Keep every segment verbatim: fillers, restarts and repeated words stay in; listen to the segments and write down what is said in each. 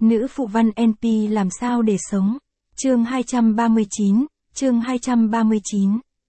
Nữ phụ văn en pê làm sao để sống? Chương hai trăm ba mươi chín, chương hai trăm ba mươi chín.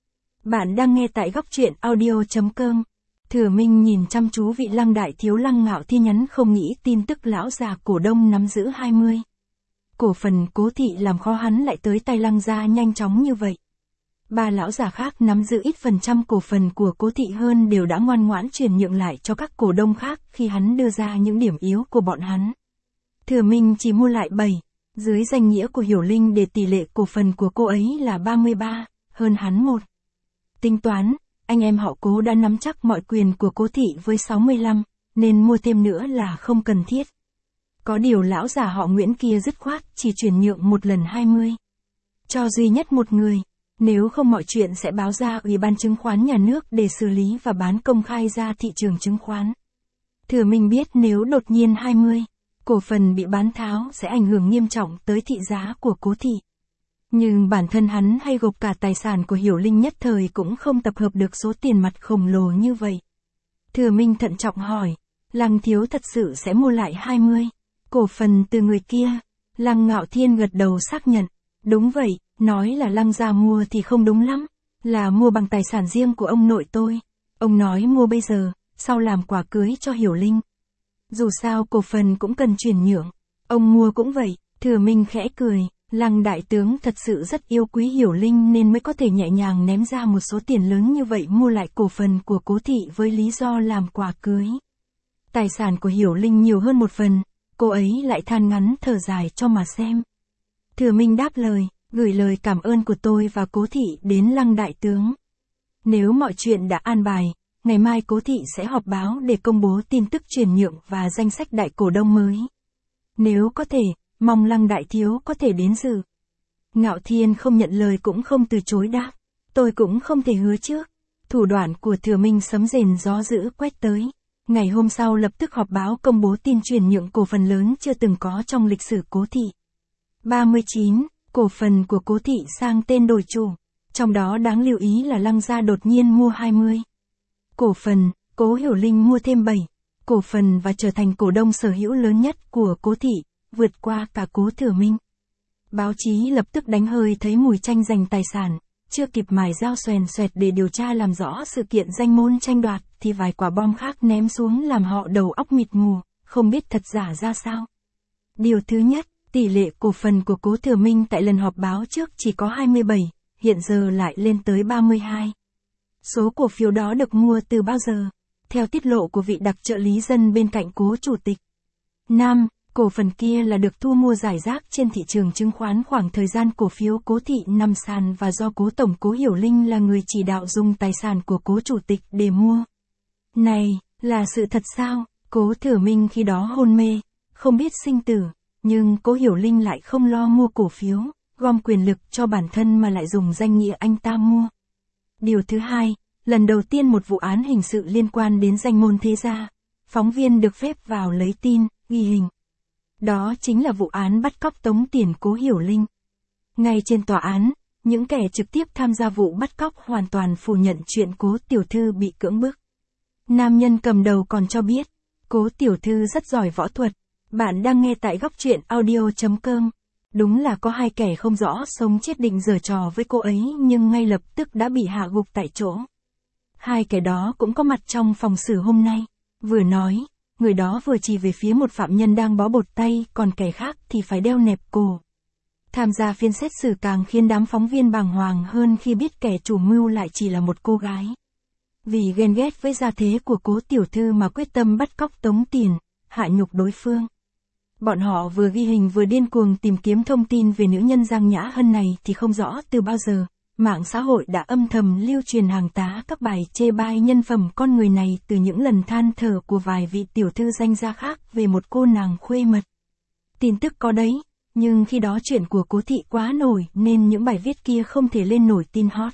Bạn đang nghe tại góc truyện audio.com. Thừa Minh nhìn chăm chú vị Lăng đại thiếu Lăng Ngạo Thiên nhắn không nghĩ tin tức lão già cổ đông nắm giữ hai mươi. Cổ phần Cố Thị làm khó hắn lại tới tay Lăng gia nhanh chóng như vậy. Ba lão già khác nắm giữ ít phần trăm cổ phần của Cố Thị hơn đều đã ngoan ngoãn chuyển nhượng lại cho các cổ đông khác khi hắn đưa ra những điểm yếu của bọn hắn. Thừa Minh chỉ mua lại bảy, dưới danh nghĩa của Hiểu Linh để tỷ lệ cổ phần của cô ấy là ba mươi ba, hơn hắn một. Tính toán, anh em họ Cố đã nắm chắc mọi quyền của Cố Thị với sáu mươi lăm, nên mua thêm nữa là không cần thiết. Có điều lão già họ Nguyễn kia dứt khoát chỉ chuyển nhượng một lần hai mươi. Cho duy nhất một người, nếu không mọi chuyện sẽ báo ra Ủy ban Chứng khoán Nhà nước để xử lý và bán công khai ra thị trường chứng khoán. Thừa Minh biết nếu đột nhiên hai mươi cổ phần bị bán tháo sẽ ảnh hưởng nghiêm trọng tới thị giá của Cố Thị. Nhưng bản thân hắn hay gộp cả tài sản của Hiểu Linh nhất thời cũng không tập hợp được số tiền mặt khổng lồ như vậy. Thừa Minh thận trọng hỏi, Lăng thiếu thật sự sẽ mua lại hai mươi cổ phần từ người kia? Lăng Ngạo Thiên gật đầu xác nhận, đúng vậy, nói là Lăng gia mua thì không đúng lắm, là mua bằng tài sản riêng của ông nội tôi. Ông nói mua bây giờ, sau làm quà cưới cho Hiểu Linh. Dù sao cổ phần cũng cần chuyển nhượng, ông mua cũng vậy. Thừa Minh khẽ cười, Lăng đại tướng thật sự rất yêu quý Hiểu Linh nên mới có thể nhẹ nhàng ném ra một số tiền lớn như vậy mua lại cổ phần của Cố Thị với lý do làm quà cưới. Tài sản của Hiểu Linh nhiều hơn một phần, cô ấy lại than ngắn thở dài cho mà xem. Thừa Minh đáp lời, gửi lời cảm ơn của tôi và Cố Thị đến Lăng đại tướng. Nếu mọi chuyện đã an bài, ngày mai Cố Thị sẽ họp báo để công bố tin tức chuyển nhượng và danh sách đại cổ đông mới. Nếu có thể, mong Lăng đại thiếu có thể đến dự. Ngạo Thiên không nhận lời cũng không từ chối đáp, tôi cũng không thể hứa trước. Thủ đoạn của Thừa Minh sấm rền gió dữ quét tới. Ngày hôm sau lập tức họp báo công bố tin chuyển nhượng cổ phần lớn chưa từng có trong lịch sử Cố Thị. ba mươi chín, cổ phần của Cố Thị sang tên đổi chủ. Trong đó đáng lưu ý là Lăng gia đột nhiên mua hai mươi cổ phần, Cố Hiểu Linh mua thêm bảy cổ phần và trở thành cổ đông sở hữu lớn nhất của Cố Thị, vượt qua cả Cố Thừa Minh. Báo chí lập tức đánh hơi thấy mùi tranh giành tài sản, chưa kịp mài dao xoèn xoẹt để điều tra làm rõ sự kiện danh môn tranh đoạt thì vài quả bom khác ném xuống làm họ đầu óc mịt mù, không biết thật giả ra sao. Điều thứ nhất, tỷ lệ cổ phần của Cố Thừa Minh tại lần họp báo trước chỉ có hai mươi bảy, hiện giờ lại lên tới ba mươi hai. Số cổ phiếu đó được mua từ bao giờ? Theo tiết lộ của vị đặc trợ lý dân bên cạnh Cố chủ tịch Nam, cổ phần kia là được thu mua rải rác trên thị trường chứng khoán khoảng thời gian cổ phiếu Cố Thị nằm sàn và do Cố tổng Cố Hiểu Linh là người chỉ đạo dùng tài sản của Cố chủ tịch để mua. Này, là sự thật sao? Cố Thừa Minh khi đó hôn mê, không biết sinh tử, nhưng Cố Hiểu Linh lại không lo mua cổ phiếu, gom quyền lực cho bản thân mà lại dùng danh nghĩa anh ta mua. Điều thứ hai, lần đầu tiên một vụ án hình sự liên quan đến danh môn thế gia, phóng viên được phép vào lấy tin, ghi hình. Đó chính là vụ án bắt cóc tống tiền Cố Hiểu Linh. Ngay trên tòa án, những kẻ trực tiếp tham gia vụ bắt cóc hoàn toàn phủ nhận chuyện Cố tiểu thư bị cưỡng bức. Nam nhân cầm đầu còn cho biết, Cố tiểu thư rất giỏi võ thuật. Bạn đang nghe tại góc truyện audio.com. Đúng là có hai kẻ không rõ sống chết định giở trò với cô ấy nhưng ngay lập tức đã bị hạ gục tại chỗ. Hai kẻ đó cũng có mặt trong phòng xử hôm nay. Vừa nói, người đó vừa chỉ về phía một phạm nhân đang bó bột tay, còn kẻ khác thì phải đeo nẹp cổ. Tham gia phiên xét xử càng khiến đám phóng viên bàng hoàng hơn khi biết kẻ chủ mưu lại chỉ là một cô gái. Vì ghen ghét với gia thế của Cố tiểu thư mà quyết tâm bắt cóc tống tiền, hạ nhục đối phương. Bọn họ vừa ghi hình vừa điên cuồng tìm kiếm thông tin về nữ nhân Giang Nhã Hân này thì không rõ từ bao giờ, mạng xã hội đã âm thầm lưu truyền hàng tá các bài chê bai nhân phẩm con người này từ những lần than thở của vài vị tiểu thư danh gia khác về một cô nàng khuê mật. Tin tức có đấy, nhưng khi đó chuyện của Cố Thị quá nổi nên những bài viết kia không thể lên nổi tin hot.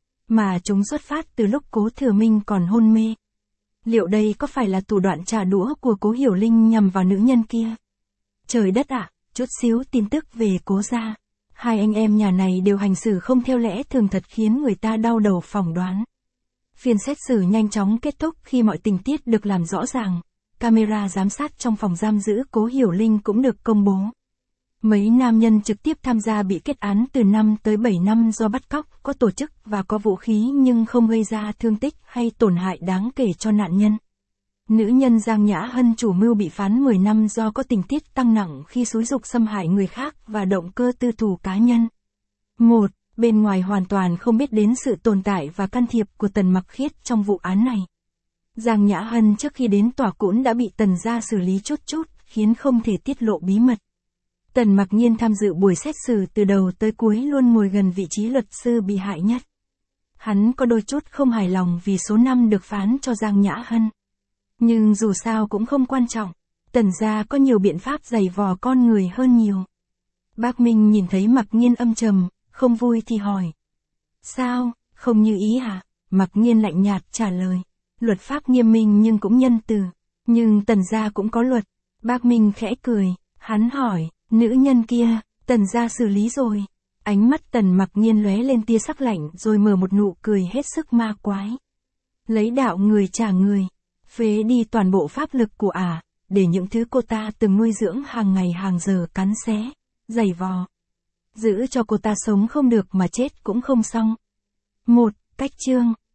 Mà chúng xuất phát từ lúc Cố Thừa Minh còn hôn mê. Liệu đây có phải là thủ đoạn trả đũa của Cố Hiểu Linh nhằm vào nữ nhân kia? Trời đất ạ, à, chút xíu tin tức về Cố gia. Hai anh em nhà này đều hành xử không theo lẽ thường thật khiến người ta đau đầu phỏng đoán. Phiên xét xử nhanh chóng kết thúc khi mọi tình tiết được làm rõ ràng. camera giám sát trong phòng giam giữ Cố Hiểu Linh cũng được công bố. Mấy nam nhân trực tiếp tham gia bị kết án từ năm tới bảy năm do bắt cóc, có tổ chức và có vũ khí nhưng không gây ra thương tích hay tổn hại đáng kể cho nạn nhân. Nữ nhân Giang Nhã Hân chủ mưu bị phán mười năm do có tình tiết tăng nặng khi xúi giục xâm hại người khác và động cơ tư thù cá nhân. một. Bên ngoài hoàn toàn không biết đến sự tồn tại và can thiệp của Tần Mặc Khiết trong vụ án này. Giang Nhã Hân trước khi đến tòa cũng đã bị Tần gia xử lý chút chút, khiến không thể tiết lộ bí mật. Tần Mặc Nhiên tham dự buổi xét xử từ đầu tới cuối luôn ngồi gần vị trí luật sư bị hại nhất. Hắn có đôi chút không hài lòng vì số năm được phán cho Giang Nhã Hân. Nhưng dù sao cũng không quan trọng, Tần gia có nhiều biện pháp giày vò con người hơn nhiều. Bác Minh nhìn thấy Mặc Nhiên âm trầm, không vui thì hỏi. Sao, không như ý hả? Mặc Nhiên lạnh nhạt trả lời. Luật pháp nghiêm minh nhưng cũng nhân từ. Nhưng Tần gia cũng có luật. Bác Minh khẽ cười, hắn hỏi, nữ nhân kia, Tần gia xử lý rồi. Ánh mắt Tần Mặc Nhiên lóe lên tia sắc lạnh rồi mở một nụ cười hết sức ma quái. Lấy đạo người trả người. Phế đi toàn bộ pháp lực của ả, à, để những thứ cô ta từng nuôi dưỡng hàng ngày hàng giờ cắn xé, giày vò. Giữ cho cô ta sống không được mà chết cũng không xong. Một, cách chương.